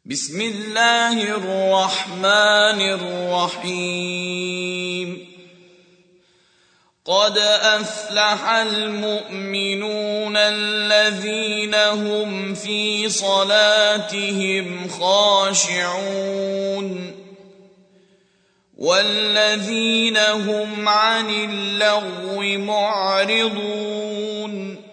بسم الله الرحمن الرحيم. قد أفلح المؤمنون الذين هم في صلاتهم خاشعون والذين هم عن اللغو معرضون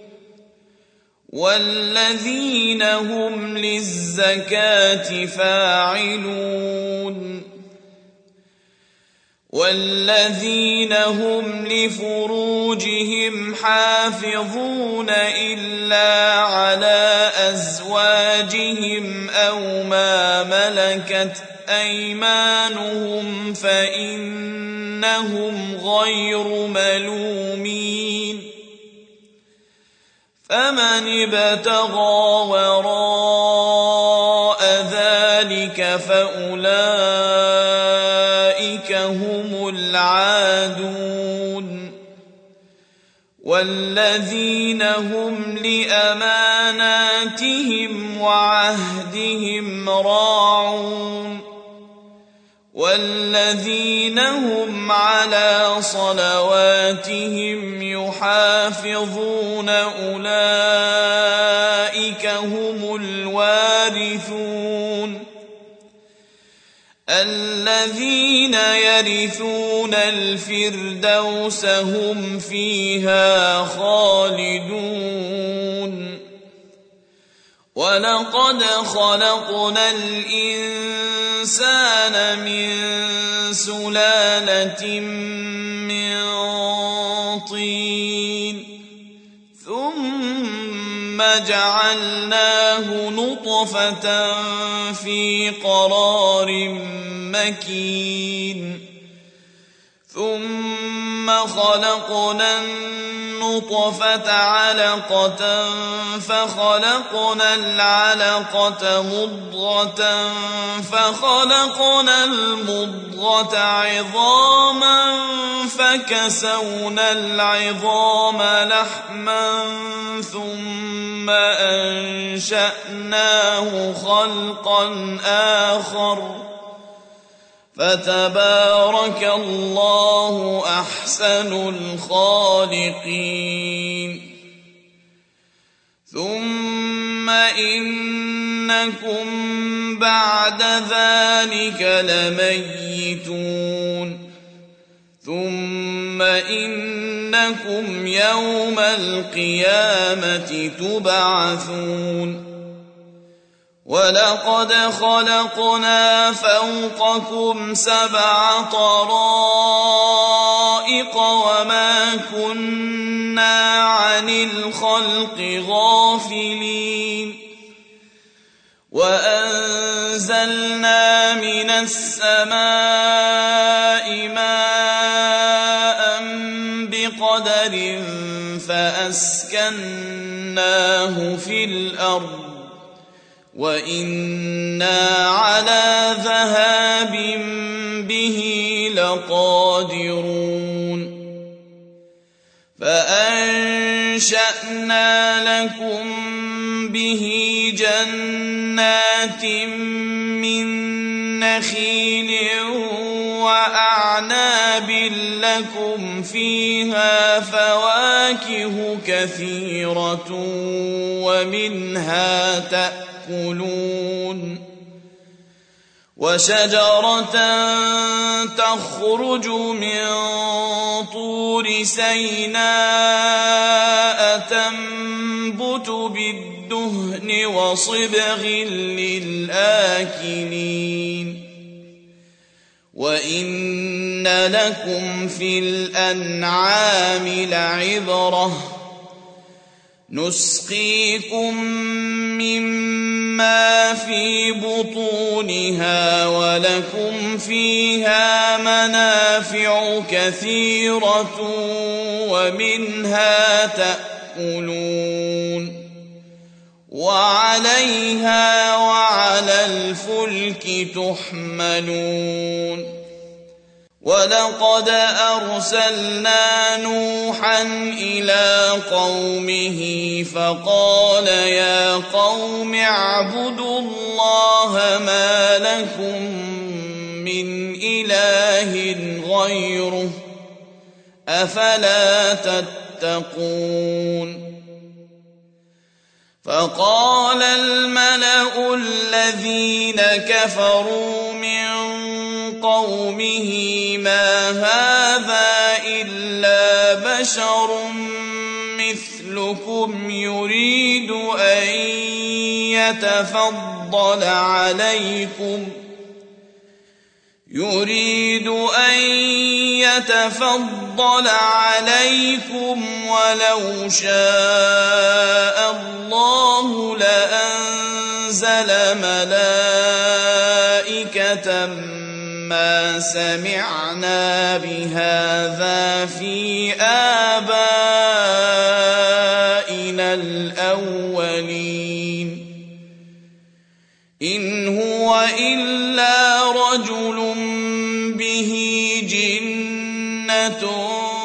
والذين هم للزكاة فاعلون والذين هم لفروجهم حافظون إلا على أزواجهم أو ما ملكت أيمانهم فإنهم غير ملومين. فمن ابتغى وراء ذلك فأولئك هم العادون والذين هم لأماناتهم وعهدهم راعون والذين هم على صلواتهم يحافظون أولئك هم الوارثون الذين يرثون الفردوس هم فيها خالدون. ولقد خلقنا الإنسان من سلالة من طين ثم جعلناه نطفة في قرار مكين ثم خلقنا النطفة علقة فخلقنا العلقة مضغة فخلقنا المضغة عظاما فكسونا العظام لحما ثم أنشأناه خلقا آخر فتبارك الله أحسن الخالقين. ثم إنكم بعد ذلك لميتون ثم إنكم يوم القيامة تبعثون. ولقد خلقنا فوقكم 7 طرائق وما كنا عن الخلق غافلين وأنزلنا من السماء ماء بقدر فأسكناه في الأرض وإنا على ذهاب به لقادرون. فأنشأنا لكم به جنات من نخيل وأعناب لكم فيها فواكه كثيرة ومنها تأكلون وشجرة تخرج من طور سيناء تنبت بالدهن وصبغ للآكلين وإن لكم في الأنعام لعبرة نسقيكم مما في بطونها ولكم فيها منافع كثيرة ومنها تأكلون وعليها وعلى الفلك تحملون. ولقد أرسلنا نوحا إلى قومه فقال يا قوم اعبدوا الله ما لكم من إله غيره أفلا تتقون فقال الملأ الذين كفروا من قومه ما هذا إلا بشر مثلكم يريد أن يتفضل عليكم ولو شاء الله لأنزل ملائكة ما سمعنا بهذا في آبائنا الأولين إن هو إلا رجل به جنة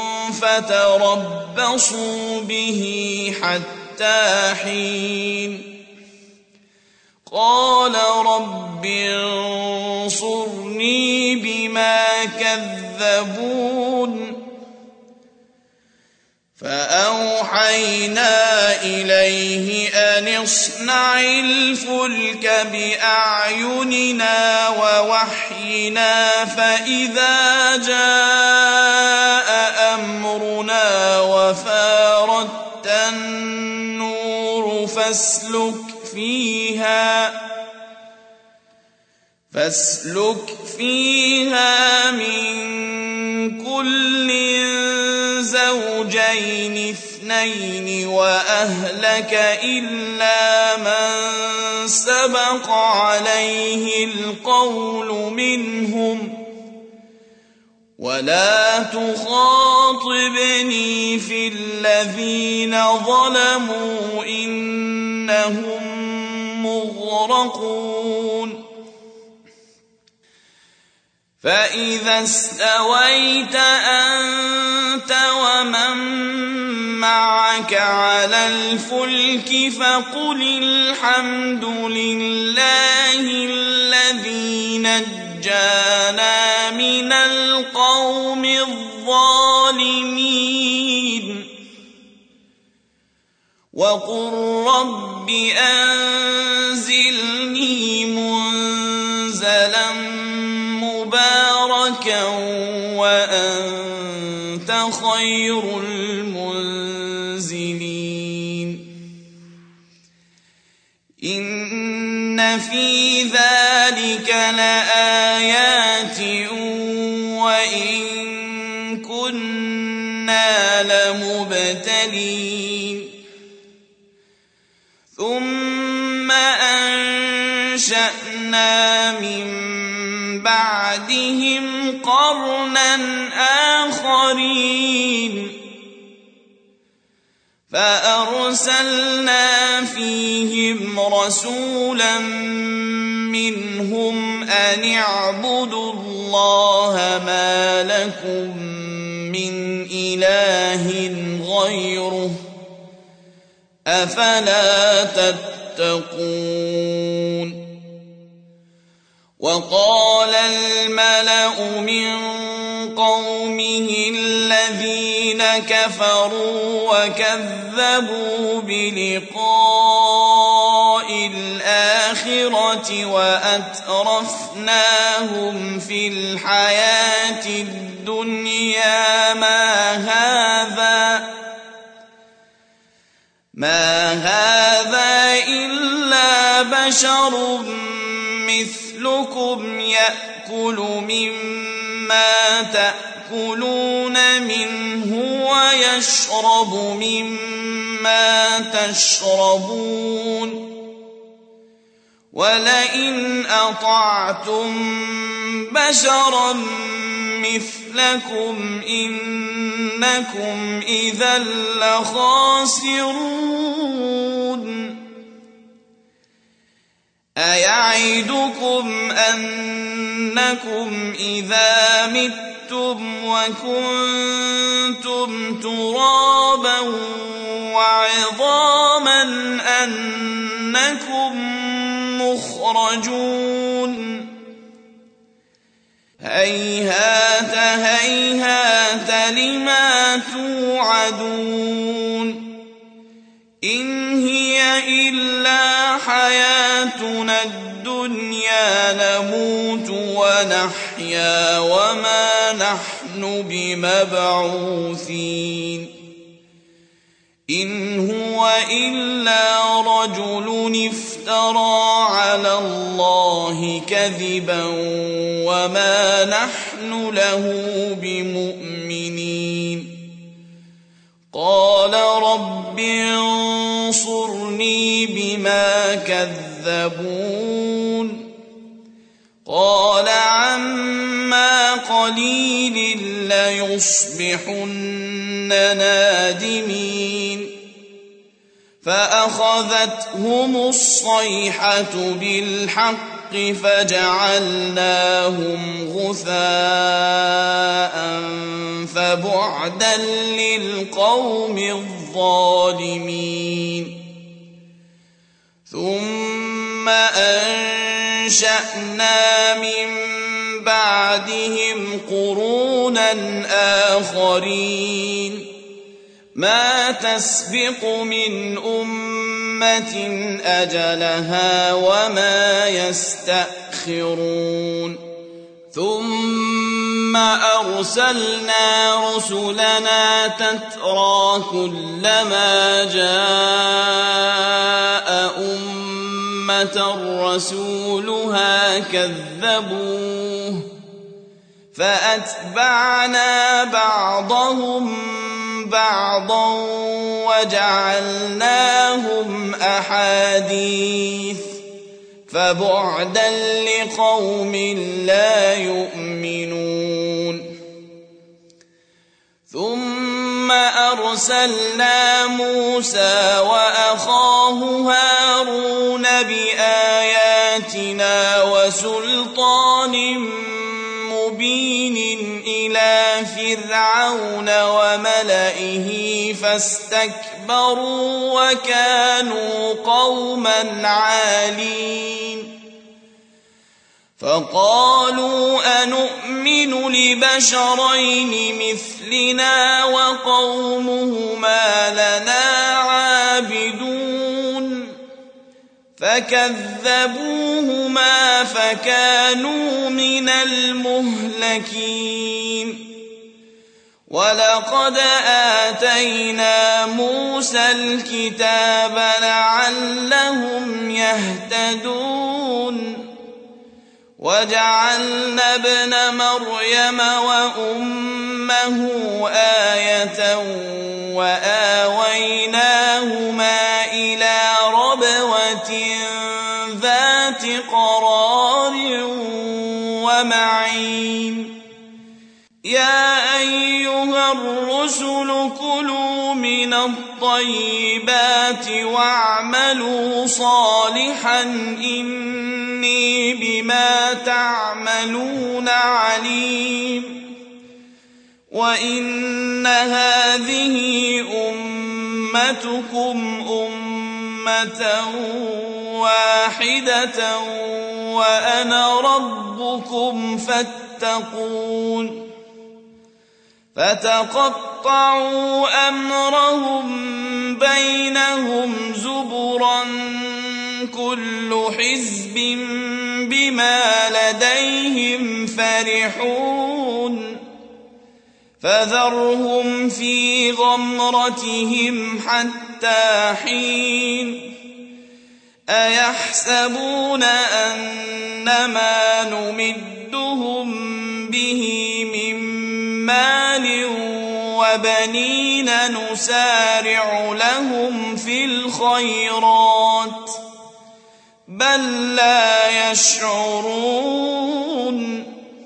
فتربصوا به حتى حين قال رب انصرني بما كذبون فأوحينا إليه أن اصنع الفلك بأعيننا ووحينا فإذا جاء أمرنا وفارت النور فاسلك فيها من كل زوجين اثنين وأهلك إلا من سبق عليه القول منهم ولا تخاطبني في الذين ظلموا إنهم مغرقون فإذا استويت أنت ومن معك على الفلك فقل الحمد لله الذي نجانا من القوم الظالمين وقل رب أنزلني منزلا مباركا وأنت خير المنزلين إن في ذلك لآيات وإن كنا لمبتلين ثم أنشأنا من بعدهم قرنا آخرين فأرسلنا فيهم رسولا منهم أن اعبدوا الله ما لكم من إله غيره أفلا تتقون وقال الملأ من قومه الذين كفروا وكذبوا بلقاء الآخرة وأترفناهم في الحياة الدنيا ما هذا إلا بشر مثلكم يأكل مما تأكلون منه ويشرب مما تشربون ولئن أطعتم بشرا مثلكم إنكم إذا لخاسرون أيعدكم أنكم إذا متم أَشْرَكْتُمْ وَكُنْتُمْ تُرَابًا وَعِظَامًا أَنَّكُمْ مُخْرَجُونَ هَيْهَاتَ هَيْهَاتَ لِمَا تُوعَدُونَ إِنْ هِيَ إِلَّا حَيَاتُنَا الدُّنْيَا نَمُوتُ وَنَحْيَا وَمَا نَحْنُ بِمَبْعُوثِينَ إِنْ هُوَ إِلَّا رَجُلٌ افْتَرَىٰ عَلَى اللَّهِ كَذِبًا وَمَا نَحْنُ لَهُ بِمُؤْمِنِينَ قَالَ رَبِّ انصُرْنِي بِمَا كَذَّبُونِ قَالَ عَمَّا قَلِيلٍ لَيُصْبِحُنَّ نَادِمِينَ فَأَخَذَتْهُمُ الصَّيْحَةُ بِالْحَقِّ فَجَعَلْنَاهُمْ غُثَاءً فَبُعْدًا لِلْقَوْمِ الظَّالِمِينَ ثُمَّ أَنشَأْنَا مِن بَعْدِهِمْ قُرُونًا آخَرِينَ مَا تَسْبِقُ مِنْ أُمَّةٍ أَجَلَهَا وَمَا يَسْتَأْخِرُونَ ثُمَّ أَرْسَلْنَا رُسُلَنَا تَتْرَىٰ كُلَّمَا جَاءَ أُمَّةً رَّسُولُهَا كَذَّبُوهُ فَأَتْبَعْنَا بَعْضَهُم بَعْضًا وَجَعَلْنَاهُمْ أَحَادِيثَ فَبُعْدًا لِقَوْمٍ لَّا يُؤْمِنُونَ ثُمَّ أَرْسَلْنَا مُوسَىٰ وَأَخَاهُ هَارُونَ بِآيَاتِنَا وَسُلْطَانٍ مُّبِينٍ إِلَىٰ فِرْعَوْنَ وَمَلَئِهِ فَاسْتَكْبَرُوا وَكَانُوا قَوْمًا عَالِينَ فَقَالُوا أَنُؤْمِنُ لِبَشَرَيْنِ مِثْلِنَا وَقَوْمُهُمَا لَنَا عَابِدُونَ فَكَذَّبُوهُمَا فَكَانُوا مِنَ الْمُهْلَكِينَ وَلَقَدْ آتَيْنَا مُوسَى الْكِتَابَ لَعَلَّهُمْ يَهْتَدُونَ وَجَعَلْنَا ابْنَ مَرْيَمَ وَأُمَّهُ آيَةً وَآوَيْنَاهُمَا إِلَىٰ رَبْوَةٍ ذَاتِ قَرَارٍ وَمَعِينٍ يَا أَيُّهَا الرُّسُلُ كُلُوا مِنَ الطَّيِّبَاتِ وَاعْمَلُوا صَالِحًا إِنِّي بِمَا تَعْمَلُونَ عَلِيمٌ وَإِنَّ هَٰذِهِ أُمَّتُكُمْ أُمَّةً وَاحِدَةً وَأَنَا رَبُّكُمْ فَاتَّقُونِ فَتَقَطَّعُوا أَمْرَهُم بَيْنَهُمْ زُبُرًا كُلُّ حِزْبٍ بِمَا لَدَيْهِمْ فَرِحُونَ فَذَرْهُمْ فِي غَمْرَتِهِمْ حَتَّىٰ حِينٍ أَيَحْسَبُونَ أَنَّمَا نُمِدُّهُم بِهِ مِن مَّالٍ وَبَنِينَ نُسَارِعُ لَهُمْ فِي الْخَيْرَاتِ بَل لَّا يَشْعُرُونَ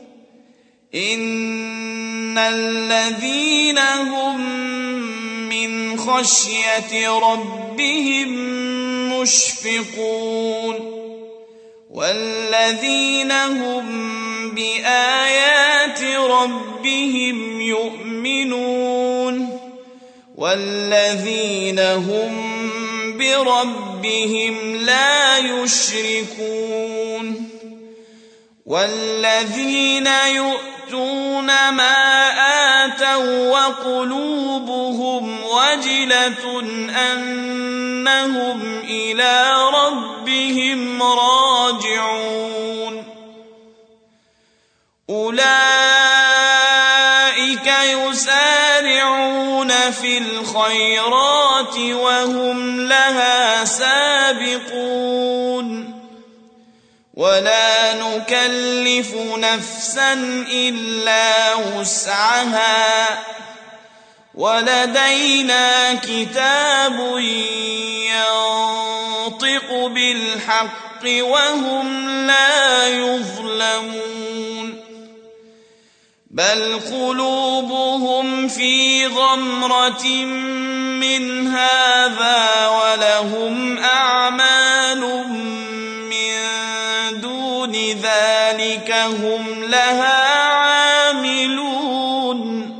إِنَّ الَّذِينَ هُم مِّنْ خَشْيَةِ رَبِّهِم مُّشْفِقُونَ وَالَّذِينَ هُم بِآيَاتِ بربهم يؤمنون والذين هم بربهم لا يشركون والذين يؤتون ما آتوا وقلوبهم وجلة أنهم إلى ربهم راجعون أولئك يسارعون في الخيرات وهم لها سابقون ولا نكلف نفسا إلا وسعها ولدينا كتاب ينطق بالحق وهم لا يظلمون بل قلوبهم في غمرة من هذا ولهم أعمال من دون ذلك هم لها عاملون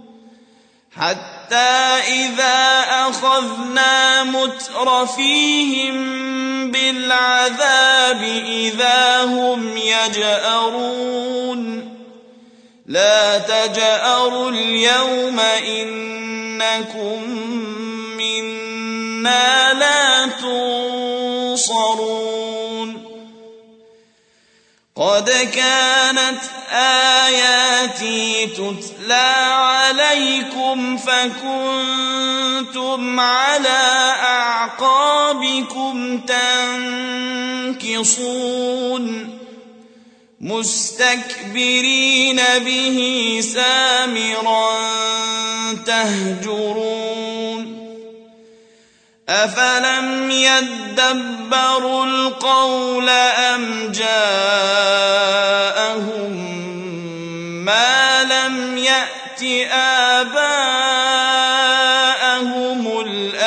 حتى إذا أخذنا مترفيهم بالعذاب إذا هم يجأرون لا تجأروا اليوم إنكم منا لا تنصرون قد كانت آياتي تتلى عليكم فكنتم على أعقابكم تنكصون مستكبرين به سامرا تهجرون أفلم يدبروا القول أم جاءهم ما لم يأت آباءهم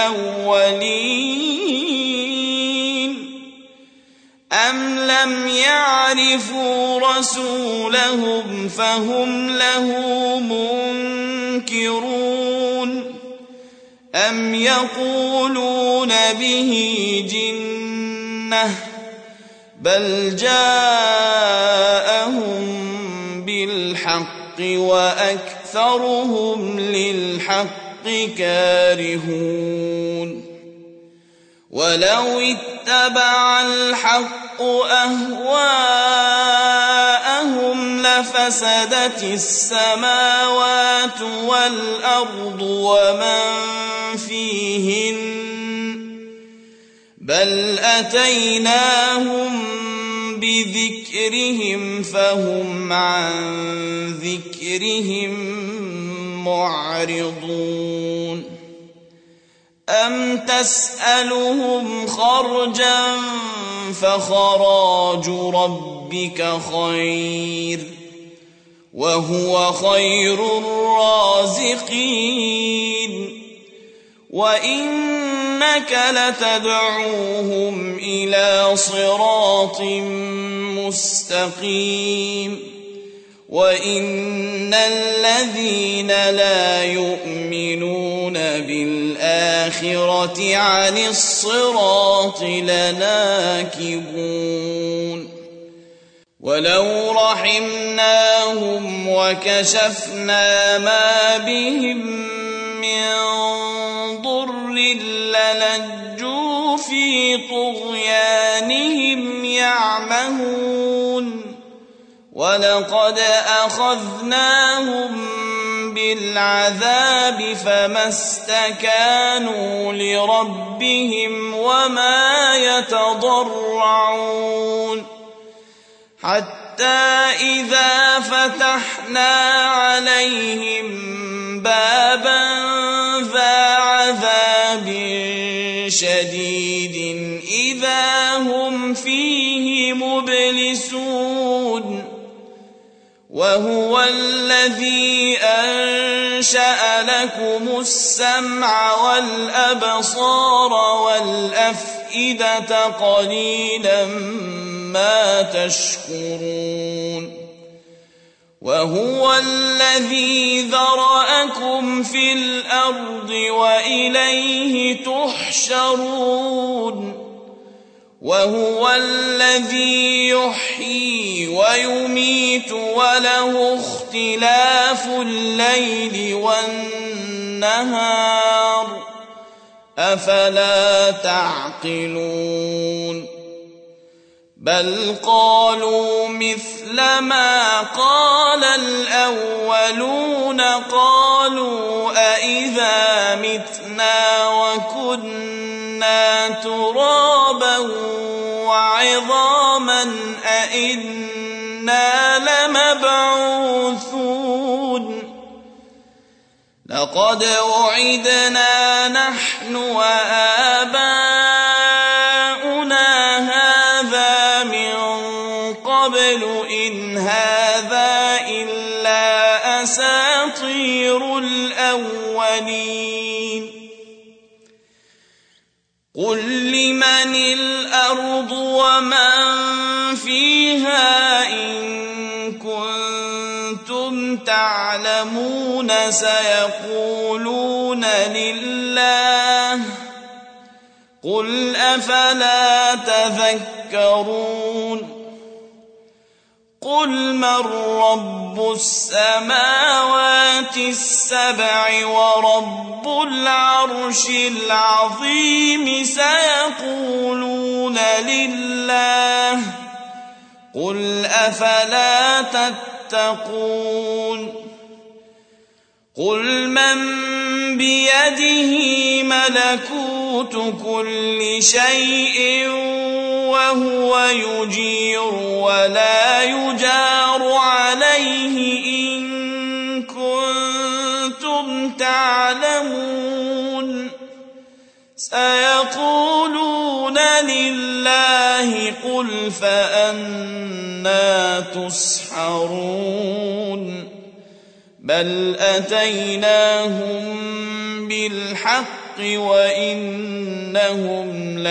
الأولين أم لم يعرفوا رسولهم فهم له منكرون أم يقولون به جنة بل جاءهم بالحق وأكثرهم للحق كارهون ولو اتبع الحق أهواءهم لفسدت السماوات والأرض ومن فيهن بل أتيناهم بذكرهم فهم عن ذكرهم معرضون أم تسألهم خرجا فخراج ربك خير وهو خير الرازقين وإنك لتدعوهم إلى صراط مستقيم وإن الذين لا يؤمنون بالآخرة عن الصراط لناكبون ولو رحمناهم وكشفنا ما بهم من ضر للجوا في طغيانهم يعمهون ولقد أخذناهم بالعذاب فما استكانوا لربهم وما يتضرعون حتى إذا فتحنا عليهم بابا ذا عذاب شديد إذا هم فيه مبلسون وهو الذي أنشأ لكم السمع والأبصار والأفئدة قليلا ما تشكرون وهو الذي ذرأكم في الأرض وإليه تحشرون وهو الذي يحيي ويميت وله اختلاف الليل والنهار أفلا تعقلون بل قالوا مثل ما قال الأولون قالوا أإذا متنا وكنا ترابا وعظاما أإنا لمبعوثون لقد وعدنا نحن وآباؤنا هذا من قبل إن هذا إلا أساطير الأولين قل لمن الأرض ومن فيها إن كنتم تعلمون سيقولون لله قل أفلا تذكرون قل من رب السماوات السبع ورب العرش العظيم سيقولون لله قل أفلا تتقون قل من بيده ملكوت كل شيء وهو يجير ولا يجار عليه إن كنتم تعلمون سيقولون لله قل فأنى تسحرون بل أتيناهم بالحق وإنهم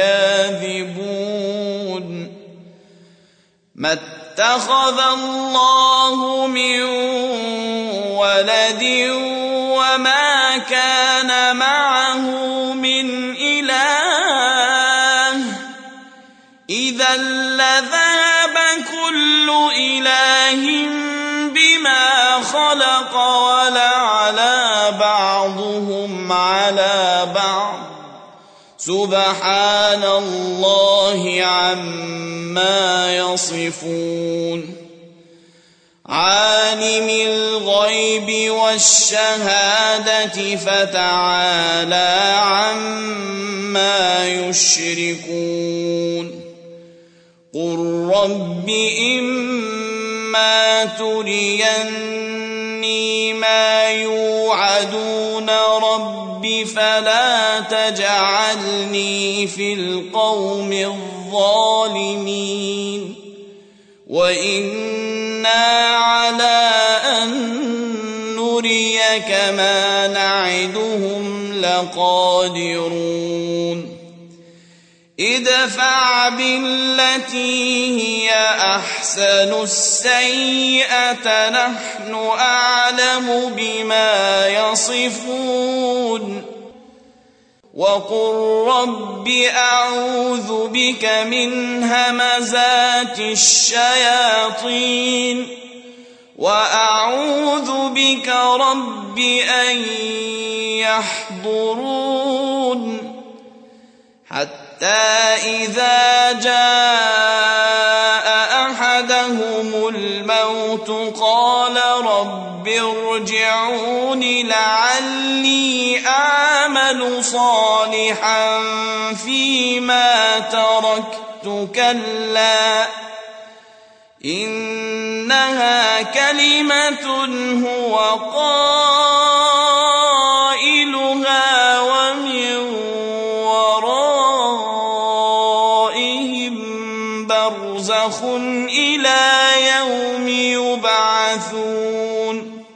لكاذبون ما اتخذ الله من ولد وما كان معه من إله إذا لذهب كل إله بما خلق ولعلى بعضهم على بعض سبحان الله عما يصفون عالم الغيب والشهادة فتعالى عما يشركون قل رب إما تريني ما يوعدون رب فلا تجعلني في القوم الظالمين وإنا على أن نريك ما نعدهم لقادرون ادفع بالتي هي أحسن السيئة نحن أعلم بما يصفون وقل رب أعوذ بك من همزات الشياطين وأعوذ بك رب أن يحضرون حتى إذا جاء أحدهم الموت قال رب ارجعون لعلي أعمل صالحا فيما تركت كلا إنها كلمة هو قائلها ومن ورائهم برزخ إلى يوم يبعثون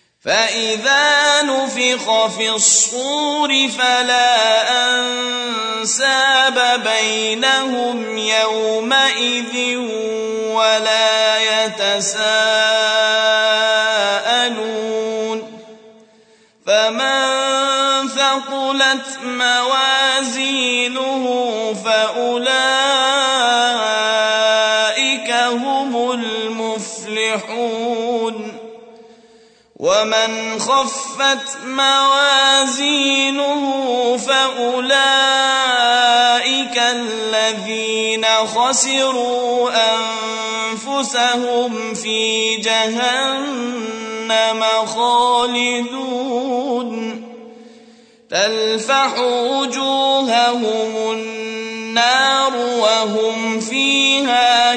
فإذا نفخ في الصور فلا أنساب بينهم يومئذ ولا يتساءلون فمن ثقلت موازينه فأولئك هم المفلحون ومن خفت موازينه فأولئك الذين خسروا أنفسهم في جهنم خالدون تلفح وجوههم النار وهم فيها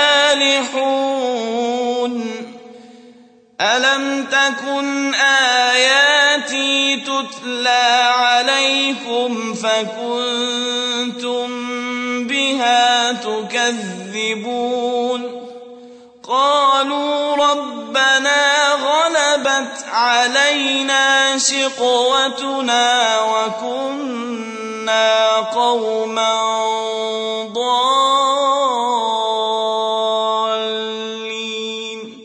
كالحون ألم تكن آياتي تتلى عليكم فكنتم بها تكذبون قالوا ربنا غلبت علينا شقوتنا وكنا قوما ضالين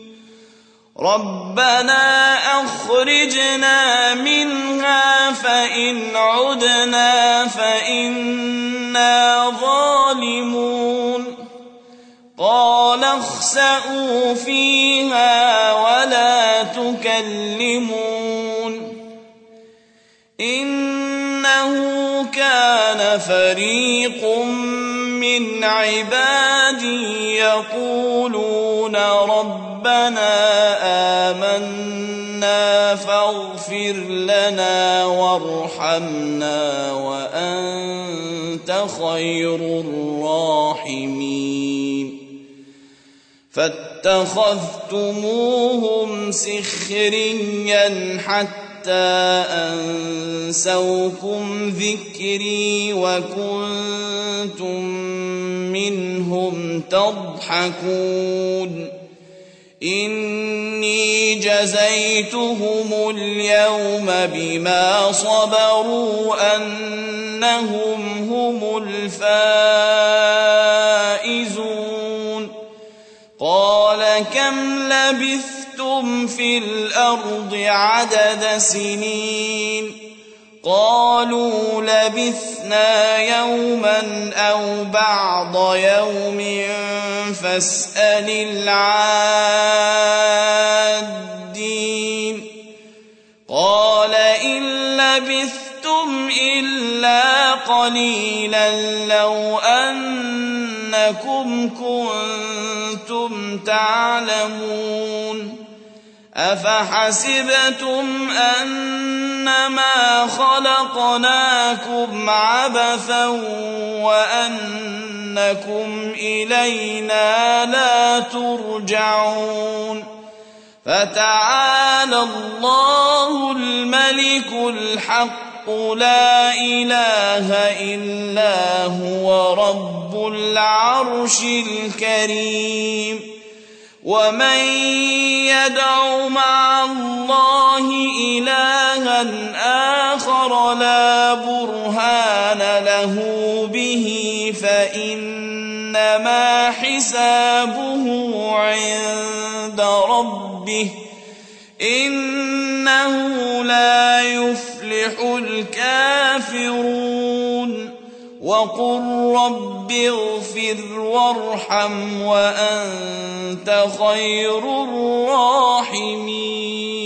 ربنا أخرجنا منها فإن عدنا فإنا ظالمون قال اخسئوا فيها ولا تكلمون إنه كان فريق من عبادي يقولون ربنا آمنا فاغفر لنا وارحمنا وأنت خير الراحمين فاتخذتموهم سخريا حتى أنسوكم ذكري وكنتم منهم تضحكون إني جزيتهم اليوم بما صبروا أنهم هم الفائزون قال كم لبثتم في الأرض عدد سنين قالوا لبثنا يوما أو بعض يوم فاسأل العادين قال إن لبثتم إلا قليلا لو أنكم كنتم تعلمون أفحسبتم أنما خلقناكم عبثا وأنكم إلينا لا ترجعون فتعالى الله الملك الحق لا إله إلا هو رب العرش الكريم ومن يدع مع الله إلها آخر لا برهان له به فإنما حسابه عند ربه إنه لا يفلح الكافرون وقل رب اغفر وارحم وأنت خير الراحمين